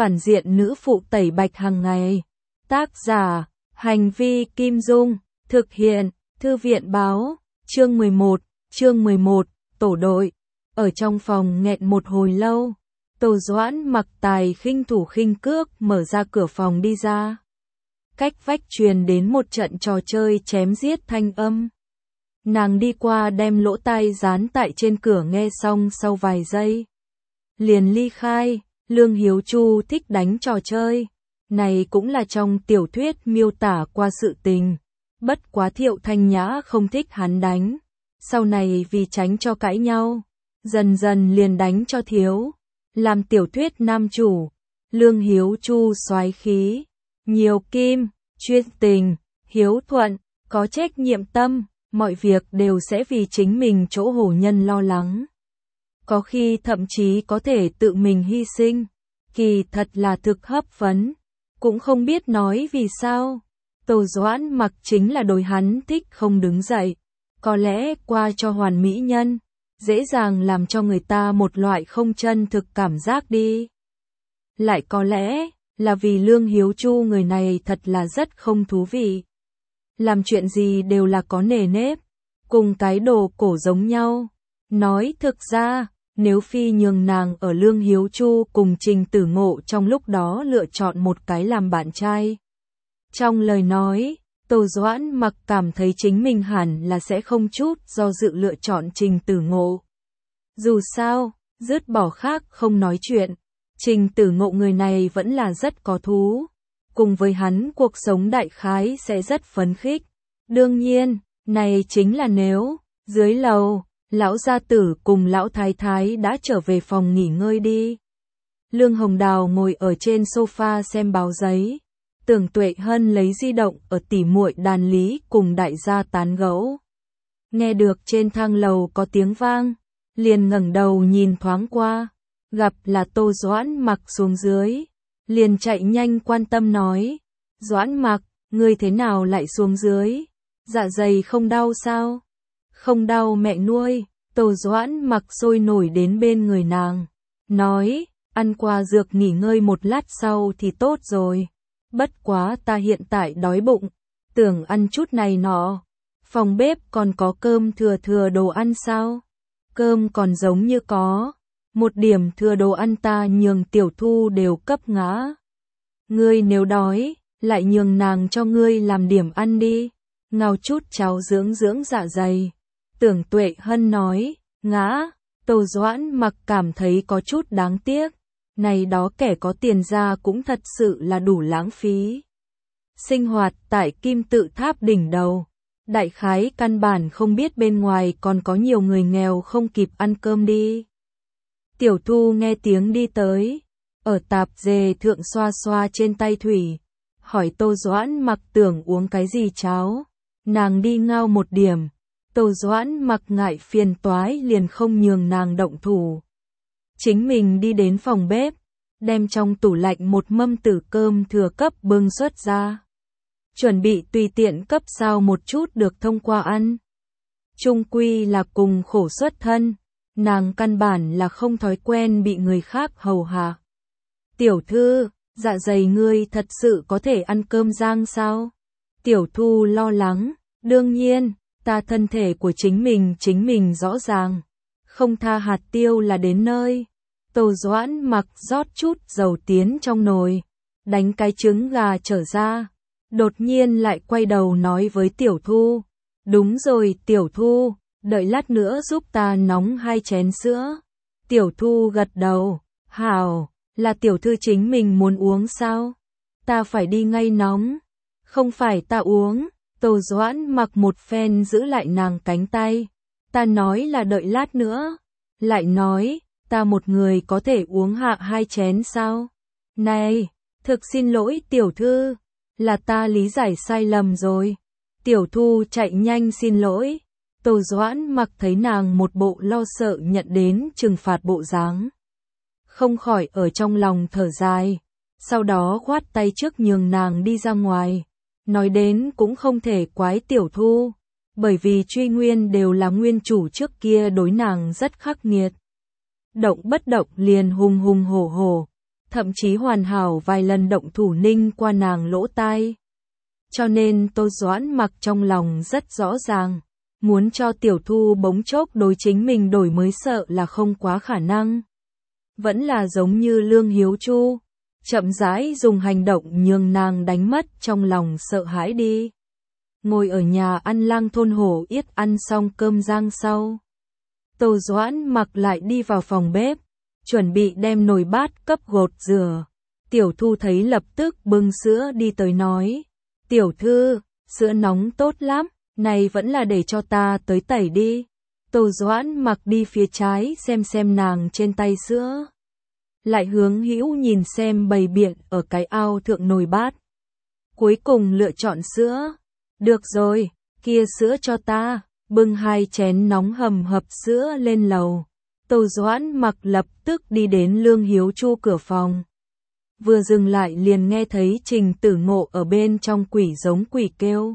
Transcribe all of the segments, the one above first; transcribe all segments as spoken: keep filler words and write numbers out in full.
phản diện nữ phụ tẩy bạch hàng ngày. Tác giả, Hành vi Kim Dung, thực hiện, Thư viện báo, chương mười một, chương mười một, tổ đội. Ở trong phòng nghẹn một hồi lâu, Tô Doãn mặc tài khinh thủ khinh cước mở ra cửa phòng đi ra. Cách vách truyền đến một trận trò chơi chém giết thanh âm. Nàng đi qua đem lỗ tai dán tại trên cửa nghe xong sau vài giây. Liền ly khai, Lương Hiếu Chu thích đánh trò chơi. Này cũng là trong tiểu thuyết miêu tả qua sự tình. Bất quá Thiệu Thanh Nhã không thích hắn đánh. Sau này vì tránh cho cãi nhau, dần dần liền đánh cho thiếu. Làm tiểu thuyết nam chủ, Lương Hiếu Chu soái khí, nhiều kim, chuyên tình, hiếu thuận, có trách nhiệm tâm, mọi việc đều sẽ vì chính mình chỗ hổ nhân lo lắng. Có khi thậm chí có thể tự mình hy sinh, kỳ thật là thực hấp vấn, cũng không biết nói vì sao. Tô Doãn mặc chính là đối hắn thích không đứng dậy, có lẽ qua cho hoàn mỹ nhân, dễ dàng làm cho người ta một loại không chân thực cảm giác đi. Lại có lẽ là vì Lương Hiếu Chu người này thật là rất không thú vị. Làm chuyện gì đều là có nề nếp, cùng cái đồ cổ giống nhau. Nói thực ra, nếu phi nhường nàng ở Lương Hiếu Chu cùng Trình Tử Ngộ trong lúc đó lựa chọn một cái làm bạn trai. Trong lời nói, Tô Doãn mặc cảm thấy chính mình hẳn là sẽ không chút do dự lựa chọn Trình Tử Ngộ. Dù sao, dứt bỏ khác không nói chuyện, Trình Tử Ngộ người này vẫn là rất có thú. Cùng với hắn cuộc sống đại khái sẽ rất phấn khích. Đương nhiên, này chính là nếu, dưới lầu, lão gia tử cùng lão thái thái đã trở về phòng nghỉ ngơi đi. Lương Hồng Đào ngồi ở trên sofa xem báo giấy. Tưởng Tuệ Hân lấy di động ở tỉ muội đàn lý cùng đại gia tán gẫu. Nghe được trên thang lầu có tiếng vang, liền ngẩng đầu nhìn thoáng qua, gặp là Tô Doãn mặc xuống dưới, liền chạy nhanh quan tâm nói, Doãn mặc, ngươi thế nào lại xuống dưới, dạ dày không đau sao? Không đau mẹ nuôi. Tô Doãn mặc sôi nổi đến bên người nàng, nói, ăn qua dược nghỉ ngơi một lát sau thì tốt rồi. Bất quá ta hiện tại đói bụng, tưởng ăn chút này nọ. Phòng bếp còn có cơm thừa thừa đồ ăn sao? Cơm còn giống như có. Một điểm thừa đồ ăn ta nhường Tiểu Thu đều cấp ngã. Ngươi nếu đói, lại nhường nàng cho ngươi làm điểm ăn đi. Ngao chút cháo dưỡng dưỡng dạ dày. Tưởng Tuệ Hân nói, ngã. Tô Doãn mặc cảm thấy có chút đáng tiếc. Này đó kẻ có tiền ra cũng thật sự là đủ lãng phí. Sinh hoạt tại Kim Tự Tháp đỉnh đầu. Đại khái căn bản không biết bên ngoài còn có nhiều người nghèo không kịp ăn cơm đi. Tiểu Thu nghe tiếng đi tới. Ở tạp dề thượng xoa xoa trên tay thủy. Hỏi Tô Doãn mặc tưởng uống cái gì cháo. Nàng đi ngao một điểm. Tô Doãn mặc ngại phiền toái liền không nhường nàng động thủ. Chính mình đi đến phòng bếp, đem trong tủ lạnh một mâm tử cơm thừa cấp bưng xuất ra. Chuẩn bị tùy tiện cấp sao một chút được thông qua ăn. Chung quy là cùng khổ xuất thân, nàng căn bản là không thói quen bị người khác hầu hạ. Tiểu thư, dạ dày ngươi thật sự có thể ăn cơm rang sao? Tiểu Thu lo lắng, đương nhiên, ta thân thể của chính mình chính mình rõ ràng. Không tha hạt tiêu là đến nơi. Tô Doãn mặc rót chút dầu tiến trong nồi, đánh cái trứng gà trở ra. Đột nhiên lại quay đầu nói với Tiểu Thu. Đúng rồi Tiểu Thu, đợi lát nữa giúp ta nóng hai chén sữa. Tiểu Thu gật đầu, hảo, là tiểu thư chính mình muốn uống sao? Ta phải đi ngay nóng. Không phải ta uống. Tô Doãn mặc một phen giữ lại nàng cánh tay. Ta nói là đợi lát nữa. Lại nói, ta một người có thể uống hạ hai chén sao? Này, thực xin lỗi tiểu thư, là ta lý giải sai lầm rồi. Tiểu Thu chạy nhanh xin lỗi. Tô Doãn mặc thấy nàng một bộ lo sợ nhận đến trừng phạt bộ dáng. Không khỏi ở trong lòng thở dài. Sau đó khoát tay trước nhường nàng đi ra ngoài. Nói đến cũng không thể quái Tiểu Thu, bởi vì truy nguyên đều là nguyên chủ trước kia đối nàng rất khắc nghiệt. Động bất động liền hùng hùng hổ hổ. thậm chí hoàn hảo vài lần động thủ ninh qua nàng lỗ tai. Cho nên Tô Doãn Mặc trong lòng rất rõ ràng, muốn cho Tiểu Thu bỗng chốc đối chính mình đổi mới sợ là không quá khả năng. Vẫn là giống như Lương Hiếu Chu, chậm rãi dùng hành động nhường nàng đánh mất trong lòng sợ hãi đi. Ngồi ở nhà ăn Lang Thôn Hổ Yết ăn xong cơm rang sau, Tô Doãn Mặc lại đi vào phòng bếp, chuẩn bị đem nồi bát cấp gột rửa. Tiểu Thu thấy lập tức bưng sữa đi tới nói, tiểu thư, sữa nóng tốt lắm, này vẫn là để cho ta tới tẩy đi. Tô Doãn Mặc đi phía trái xem xem nàng trên tay sữa, lại hướng hữu nhìn xem bày biện ở cái ao thượng nồi bát. Cuối cùng lựa chọn sữa. Được rồi, kia sữa cho ta, bưng hai chén nóng hầm hập sữa lên lầu. Tô Doãn Mặc lập tức đi đến Lương Hiếu Chu cửa phòng. Vừa dừng lại liền nghe thấy Trình Tử Ngộ ở bên trong quỷ giống quỷ kêu.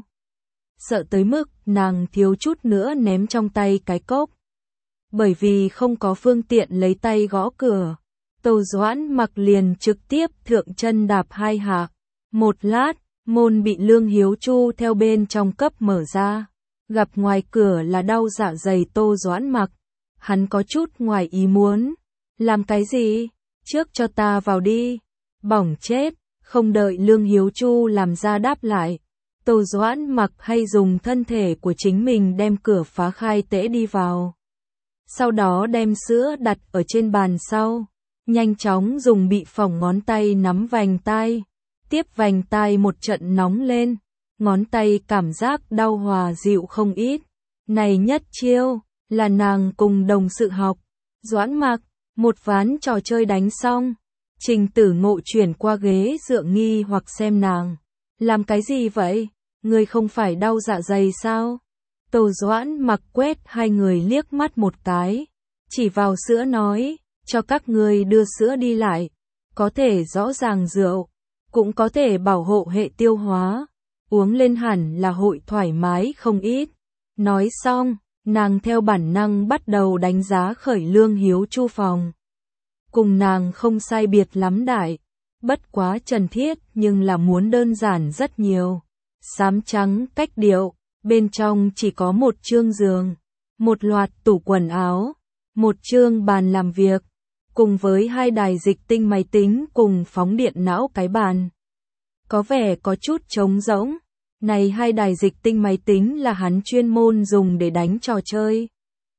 Sợ tới mức nàng thiếu chút nữa ném trong tay cái cốc. Bởi vì không có phương tiện lấy tay gõ cửa, Tô Doãn Mặc liền trực tiếp thượng chân đạp hai hạ. Một lát, môn bị Lương Hiếu Chu theo bên trong cấp mở ra. Gặp ngoài cửa là đau dạ dày Tô Doãn Mặc. Hắn có chút ngoài ý muốn. Làm cái gì? Trước cho ta vào đi. Bỏng chết. Không đợi Lương Hiếu Chu làm ra đáp lại, Tô Doãn Mặc hay dùng thân thể của chính mình đem cửa phá khai tễ đi vào. Sau đó đem sữa đặt ở trên bàn sau. Nhanh chóng dùng bị phỏng ngón tay nắm vành tai. Tiếp vành tai một trận nóng lên. Ngón tay cảm giác đau hòa dịu không ít. Này nhất chiêu, là nàng cùng đồng sự học. Doãn Mặc, một ván trò chơi đánh xong. Trình Tử Ngộ chuyển qua ghế dựa nghi hoặc xem nàng. Làm cái gì vậy? Người không phải đau dạ dày sao? Tô Doãn Mặc quét hai người liếc mắt một cái. Chỉ vào sữa nói, cho các người đưa sữa đi lại. Có thể rõ ràng rượu, cũng có thể bảo hộ hệ tiêu hóa. Uống lên hẳn là hội thoải mái không ít. Nói xong, nàng theo bản năng bắt đầu đánh giá khởi Lương Hiếu Chu phòng. Cùng nàng không sai biệt lắm đại, bất quá trần thiết nhưng là muốn đơn giản rất nhiều. Xám trắng cách điệu, bên trong chỉ có một chương giường, một loạt tủ quần áo, một chương bàn làm việc, cùng với hai đài dịch tinh máy tính cùng phóng điện não cái bàn. Có vẻ có chút trống rỗng. Này hai đài dịch tinh máy tính là hắn chuyên môn dùng để đánh trò chơi.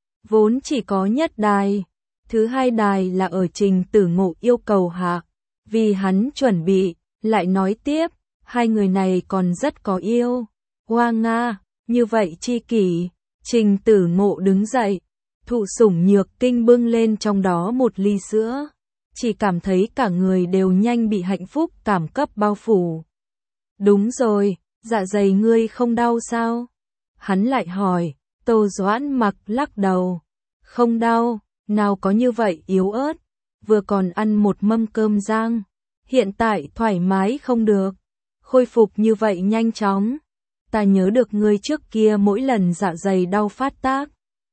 Vốn chỉ có nhất đài. Thứ hai đài là ở Trình Tử Ngộ yêu cầu hạ. Vì hắn chuẩn bị, lại nói tiếp, hai người này còn rất có yêu. Hoa Nga, như vậy chi kỷ. Trình Tử Ngộ đứng dậy, thụ sủng nhược kinh bưng lên trong đó một ly sữa. Chỉ cảm thấy cả người đều nhanh bị hạnh phúc cảm cấp bao phủ. Đúng rồi, dạ dày ngươi không đau sao? Hắn lại hỏi. Tô Doãn Mặc lắc đầu. Không đau, nào có như vậy yếu ớt. Vừa còn ăn một mâm cơm rang, hiện tại thoải mái không được. Khôi phục như vậy nhanh chóng. Ta nhớ được ngươi trước kia mỗi lần dạ dày đau phát tác,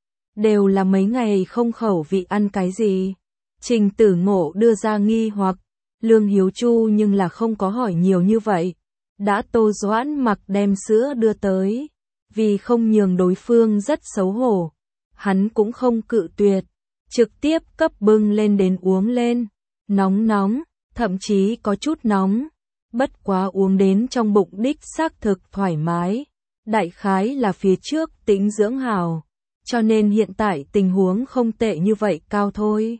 đều là mấy ngày không khẩu vị ăn cái gì. Trình Tử Ngộ đưa ra nghi hoặc. Lương Hiếu Chu nhưng là không có hỏi nhiều như vậy. Đã Tô Doãn Mặc đem sữa đưa tới, vì không nhường đối phương rất xấu hổ, hắn cũng không cự tuyệt, trực tiếp cấp bưng lên đến uống lên. Nóng nóng, thậm chí có chút nóng, bất quá uống đến trong bụng đích xác thực thoải mái. Đại khái là phía trước tĩnh dưỡng hào, cho nên hiện tại tình huống không tệ như vậy cao thôi.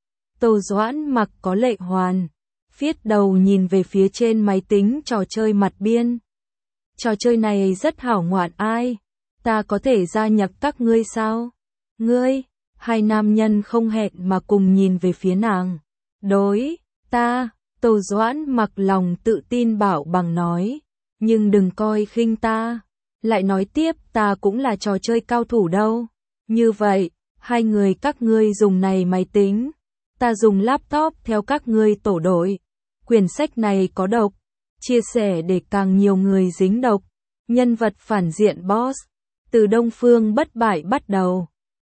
Tô Doãn Mặc có lệ hoàn, viết đầu nhìn về phía trên máy tính trò chơi mặt biên. Trò chơi này rất hảo ngoạn ai? Ta có thể gia nhập các ngươi sao? Ngươi? Hai nam nhân không hẹn mà cùng nhìn về phía nàng. Đối, ta, Tô Doãn Mặc lòng tự tin bảo bằng nói. Nhưng đừng coi khinh ta. Lại nói tiếp ta cũng là trò chơi cao thủ đâu. Như vậy, hai người các ngươi dùng này máy tính. Ta dùng laptop theo các ngươi tổ đội. Quyển sách này có độc. Chia sẻ để càng nhiều người dính độc. Nhân vật phản diện boss. Từ Đông Phương Bất Bại bắt đầu.